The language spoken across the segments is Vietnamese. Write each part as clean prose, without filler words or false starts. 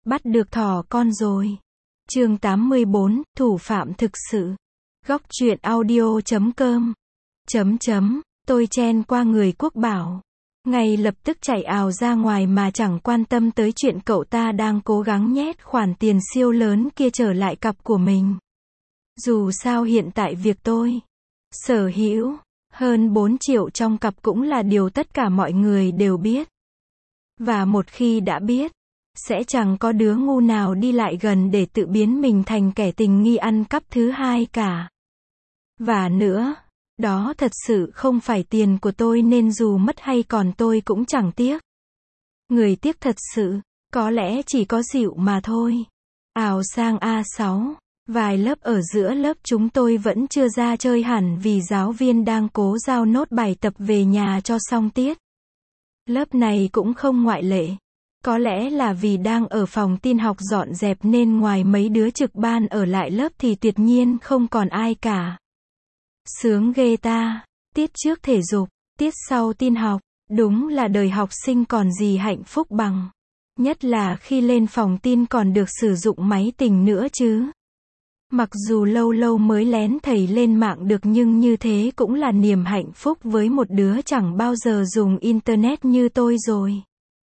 Bắt được thỏ con rồi. Chương 84, thủ phạm thực sự. Góc truyện audio.com. Tôi chen qua người Quốc Bảo. Ngay lập tức chạy ào ra ngoài mà chẳng quan tâm tới chuyện cậu ta đang cố gắng nhét khoản tiền siêu lớn kia trở lại cặp của mình. Dù sao hiện tại việc tôi sở hữu hơn 4 triệu trong cặp cũng là điều tất cả mọi người đều biết. Và một khi đã biết, sẽ chẳng có đứa ngu nào đi lại gần để tự biến mình thành kẻ tình nghi ăn cắp thứ hai cả. Và nữa, đó thật sự không phải tiền của tôi nên dù mất hay còn tôi cũng chẳng tiếc. Người tiếc thật sự, có lẽ chỉ có Dịu mà thôi. Ào sang A6, vài lớp ở giữa lớp chúng tôi vẫn chưa ra chơi hẳn vì giáo viên đang cố giao nốt bài tập về nhà cho xong tiết. Lớp này cũng không ngoại lệ. Có lẽ là vì đang ở phòng tin học dọn dẹp nên ngoài mấy đứa trực ban ở lại lớp thì tuyệt nhiên không còn ai cả. Sướng ghê ta, tiết trước thể dục, tiết sau tin học, đúng là đời học sinh còn gì hạnh phúc bằng. Nhất là khi lên phòng tin còn được sử dụng máy tính nữa chứ. Mặc dù lâu lâu mới lén thầy lên mạng được nhưng như thế cũng là niềm hạnh phúc với một đứa chẳng bao giờ dùng internet như tôi rồi.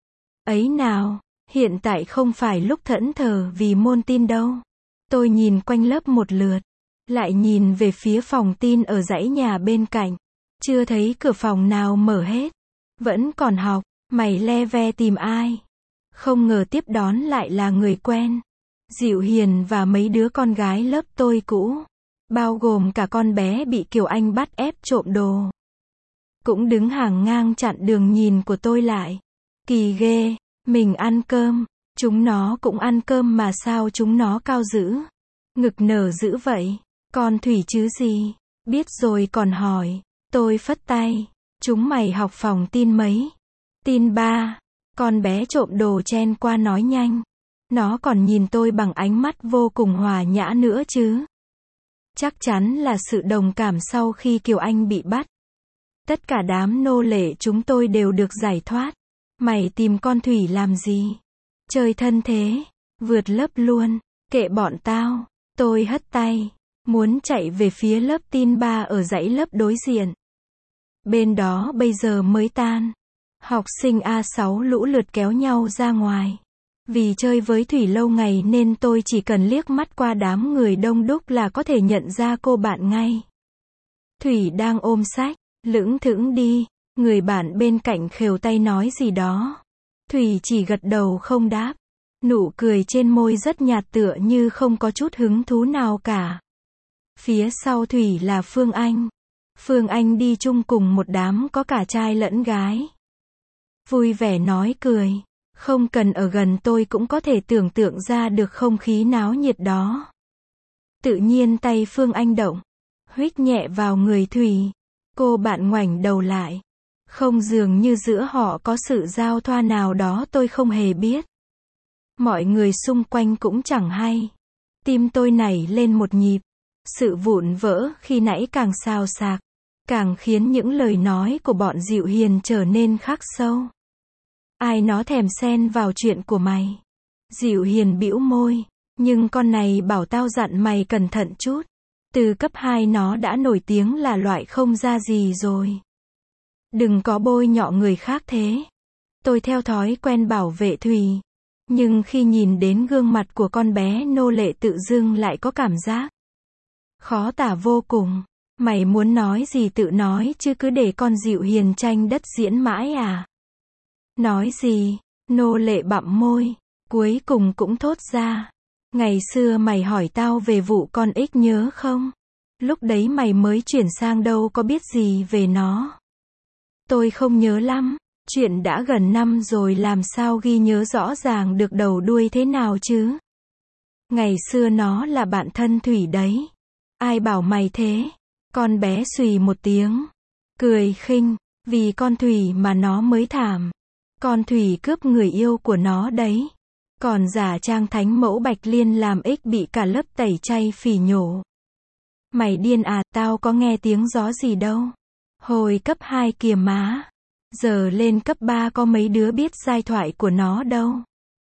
Ấy nào, hiện tại không phải lúc thẫn thờ vì môn tin đâu. Tôi nhìn quanh lớp một lượt, lại nhìn về phía phòng tin ở dãy nhà bên cạnh. Chưa thấy cửa phòng nào mở hết. Vẫn còn học, mày le ve tìm ai? Không ngờ tiếp đón lại là người quen. Dịu Hiền và mấy đứa con gái lớp tôi cũ. Bao gồm cả con bé bị Kiều Anh bắt ép trộm đồ. Cũng đứng hàng ngang chặn đường nhìn của tôi lại. Kỳ ghê, mình ăn cơm, chúng nó cũng ăn cơm mà sao chúng nó cao dữ. Ngực nở dữ vậy, con Thủy chứ gì, biết rồi còn hỏi. Tôi phất tay, chúng mày học phòng tin mấy? Tin 3, con bé trộm đồ chen qua nói nhanh. Nó còn nhìn tôi bằng ánh mắt vô cùng hòa nhã nữa chứ. Chắc chắn là sự đồng cảm sau khi Kiều Anh bị bắt. Tất cả đám nô lệ chúng tôi đều được giải thoát. Mày tìm con Thủy làm gì? Chơi thân thế, vượt lớp luôn, kệ bọn tao. Tôi hất tay, muốn chạy về phía lớp tin 3 ở dãy lớp đối diện. Bên đó bây giờ mới tan. Học sinh A6 lũ lượt kéo nhau ra ngoài. Vì chơi với Thủy lâu ngày nên tôi chỉ cần liếc mắt qua đám người đông đúc là có thể nhận ra cô bạn ngay. Thủy đang ôm sách, lững thững đi. Người bạn bên cạnh khều tay nói gì đó. Thủy chỉ gật đầu không đáp. Nụ cười trên môi rất nhạt tựa như không có chút hứng thú nào cả. Phía sau Thủy là Phương Anh. Phương Anh đi chung cùng một đám có cả trai lẫn gái. Vui vẻ nói cười. Không cần ở gần tôi cũng có thể tưởng tượng ra được không khí náo nhiệt đó. Tự nhiên tay Phương Anh động. Huých nhẹ vào người Thủy. Cô bạn ngoảnh đầu lại. Không, dường như giữa họ có sự giao thoa nào đó tôi không hề biết. Mọi người xung quanh cũng chẳng hay. Tim tôi nảy lên một nhịp. Sự vụn vỡ khi nãy càng xào xạc. Càng khiến những lời nói của bọn Dịu Hiền trở nên khắc sâu. Ai nó thèm xen vào chuyện của mày? Dịu Hiền bĩu môi. Nhưng con này bảo tao dặn mày cẩn thận chút. Từ cấp 2 nó đã nổi tiếng là loại không ra gì rồi. Đừng có bôi nhọ người khác thế. Tôi theo thói quen bảo vệ Thùy. Nhưng khi nhìn đến gương mặt của con bé nô lệ tự dưng lại có cảm giác khó tả vô cùng. Mày muốn nói gì tự nói chứ cứ để con Dịu Hiền tranh đất diễn mãi à? Nói gì? Nô lệ bặm môi. Cuối cùng cũng thốt ra. Ngày xưa mày hỏi tao về vụ con ích nhớ không? Lúc đấy mày mới chuyển sang đâu có biết gì về nó. Tôi không nhớ lắm. Chuyện đã gần năm rồi làm sao ghi nhớ rõ ràng được đầu đuôi thế nào chứ? Ngày xưa nó là bạn thân Thủy đấy. Ai bảo mày thế? Con bé xùy một tiếng. Cười khinh. Vì con Thủy mà nó mới thảm. Con Thủy cướp người yêu của nó đấy. Còn giả trang thánh mẫu Bạch Liên làm ích bị cả lớp tẩy chay phỉ nhổ. Mày điên à, tao có nghe tiếng gió gì đâu. Hồi cấp 2 kìa má. Giờ lên cấp 3 có mấy đứa biết giai thoại của nó đâu.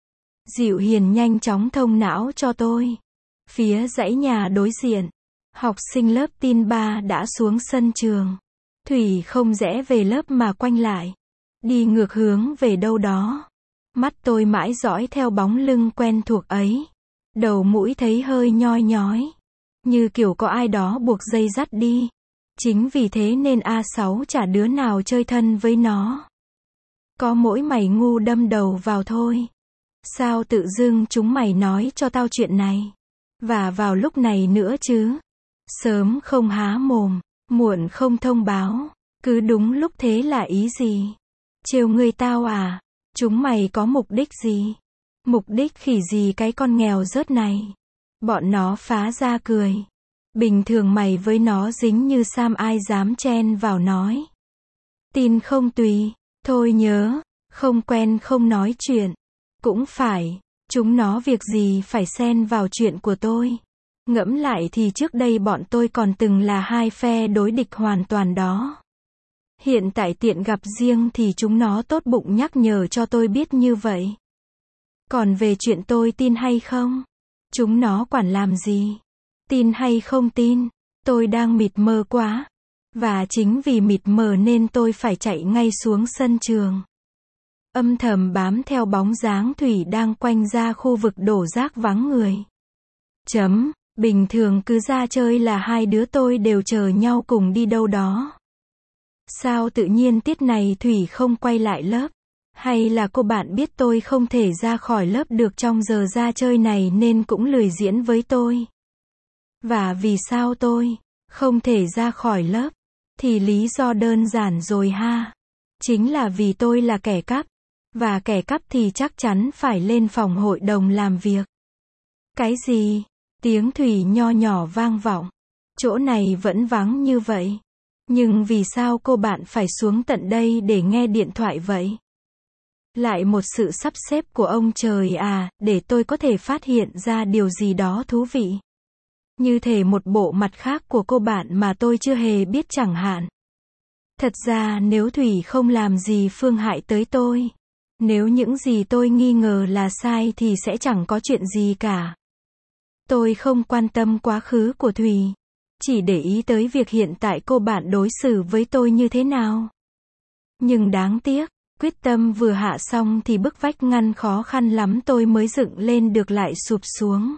Dịu Hiền nhanh chóng thông não cho tôi. Phía dãy nhà đối diện, học sinh lớp tin 3 đã xuống sân trường. Thủy không rẽ về lớp mà quanh lại, đi ngược hướng về đâu đó. Mắt tôi mãi dõi theo bóng lưng quen thuộc ấy. Đầu mũi thấy hơi nhoi nhói, như kiểu có ai đó buộc dây dắt đi. Chính vì thế nên A6 chả đứa nào chơi thân với nó. Có mỗi mày ngu đâm đầu vào thôi. Sao tự dưng chúng mày nói cho tao chuyện này? Và vào lúc này nữa chứ? Sớm không há mồm, muộn không thông báo. Cứ đúng lúc thế là ý gì? Trêu người tao à? Chúng mày có mục đích gì? Mục đích khỉ gì cái con nghèo rớt này? Bọn nó phá ra cười. Bình thường mày với nó dính như sam, ai dám chen vào nói. Tin không tùy. Thôi nhớ, không quen không nói chuyện. Cũng phải, chúng nó việc gì phải xen vào chuyện của tôi. Ngẫm lại thì trước đây bọn tôi còn từng là hai phe đối địch hoàn toàn đó. Hiện tại tiện gặp riêng thì chúng nó tốt bụng nhắc nhở cho tôi biết như vậy. Còn về chuyện tôi tin hay không, chúng nó quản làm gì. Tin hay không tin, tôi đang mịt mờ quá. Và chính vì mịt mờ nên tôi phải chạy ngay xuống sân trường. Âm thầm bám theo bóng dáng Thủy đang quanh ra khu vực đổ rác vắng người. Bình thường cứ ra chơi là hai đứa tôi đều chờ nhau cùng đi đâu đó. Sao tự nhiên tiết này Thủy không quay lại lớp? Hay là cô bạn biết tôi không thể ra khỏi lớp được trong giờ ra chơi này nên cũng lười diễn với tôi? Và vì sao tôi không thể ra khỏi lớp? Thì lý do đơn giản rồi ha. Chính là vì tôi là kẻ cắp. Và kẻ cắp thì chắc chắn phải lên phòng hội đồng làm việc. Cái gì? Tiếng Thủy nho nhỏ vang vọng. Chỗ này vẫn vắng như vậy. Nhưng vì sao cô bạn phải xuống tận đây để nghe điện thoại vậy? Lại một sự sắp xếp của ông trời à, để tôi có thể phát hiện ra điều gì đó thú vị. Như thể một bộ mặt khác của cô bạn mà tôi chưa hề biết chẳng hạn. Thật ra nếu Thủy không làm gì phương hại tới tôi, nếu những gì tôi nghi ngờ là sai thì sẽ chẳng có chuyện gì cả. Tôi không quan tâm quá khứ của Thủy, chỉ để ý tới việc hiện tại cô bạn đối xử với tôi như thế nào. Nhưng đáng tiếc, quyết tâm vừa hạ xong thì bức vách ngăn khó khăn lắm tôi mới dựng lên được lại sụp xuống.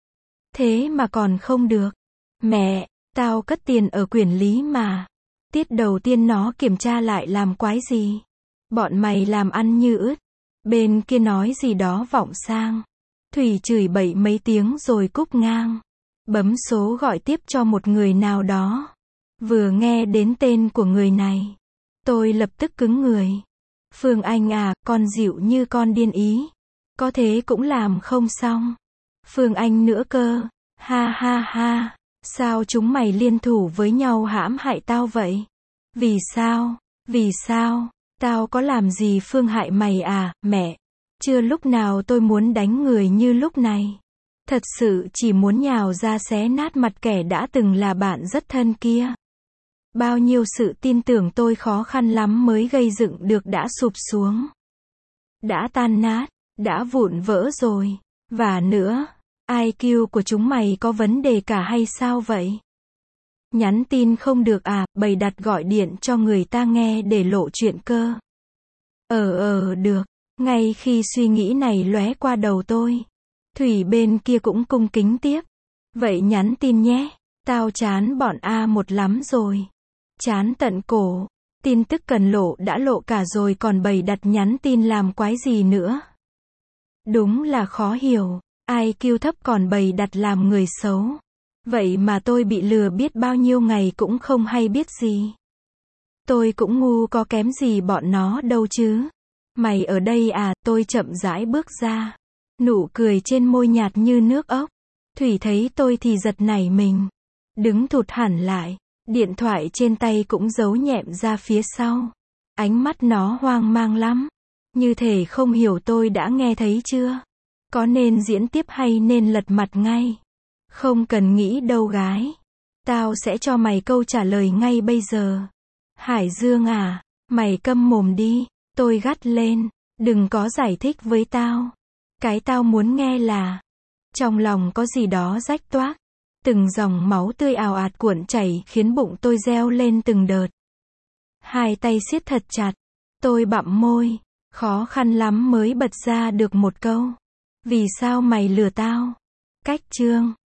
Thế mà còn không được. Mẹ, tao cất tiền ở quyển lý mà. Tiết đầu tiên nó kiểm tra lại làm quái gì? Bọn mày làm ăn như ướt. Bên kia nói gì đó vọng sang. Thủy chửi bậy mấy tiếng rồi cúp ngang. Bấm số gọi tiếp cho một người nào đó. Vừa nghe đến tên của người này, tôi lập tức cứng người. Phương Anh à, con dịu như con điên ý. Có thế cũng làm không xong. Phương Anh nữa cơ. Ha ha ha. Sao chúng mày liên thủ với nhau hãm hại tao vậy? Vì sao? Vì sao? Tao có làm gì Phương hại mày à, mẹ? Chưa lúc nào tôi muốn đánh người như lúc này. Thật sự chỉ muốn nhào ra xé nát mặt kẻ đã từng là bạn rất thân kia. Bao nhiêu sự tin tưởng tôi khó khăn lắm mới gây dựng được đã sụp xuống. Đã tan nát, đã vụn vỡ rồi. Và nữa, IQ của chúng mày có vấn đề cả hay sao vậy? Nhắn tin không được à, bày đặt gọi điện cho người ta nghe để lộ chuyện cơ. Được. Ngay khi suy nghĩ này lóe qua đầu tôi, Thủy bên kia cũng cung kính tiếp. Vậy nhắn tin nhé, tao chán bọn A1 lắm rồi. Chán tận cổ, tin tức cần lộ đã lộ cả rồi còn bày đặt nhắn tin làm quái gì nữa. Đúng là khó hiểu, IQ thấp còn bày đặt làm người xấu. Vậy mà tôi bị lừa biết bao nhiêu ngày cũng không hay biết gì. Tôi cũng ngu có kém gì bọn nó đâu chứ. Mày ở đây à, tôi chậm rãi bước ra. Nụ cười trên môi nhạt như nước ốc. Thủy thấy tôi thì giật nảy mình. Đứng thụt hẳn lại. Điện thoại trên tay cũng giấu nhẹm ra phía sau. Ánh mắt nó hoang mang lắm. Như thể không hiểu tôi đã nghe thấy chưa. Có nên diễn tiếp hay nên lật mặt ngay? Không cần nghĩ đâu gái. Tao sẽ cho mày câu trả lời ngay bây giờ. Hải Dương à, mày câm mồm đi. Tôi gắt lên. Đừng có giải thích với tao. Cái tao muốn nghe là, trong lòng có gì đó rách toác. Từng dòng máu tươi ào ạt cuộn chảy khiến bụng tôi reo lên từng đợt. Hai tay siết thật chặt. Tôi bặm môi. Khó khăn lắm mới bật ra được một câu. Vì sao mày lừa tao? Cách chương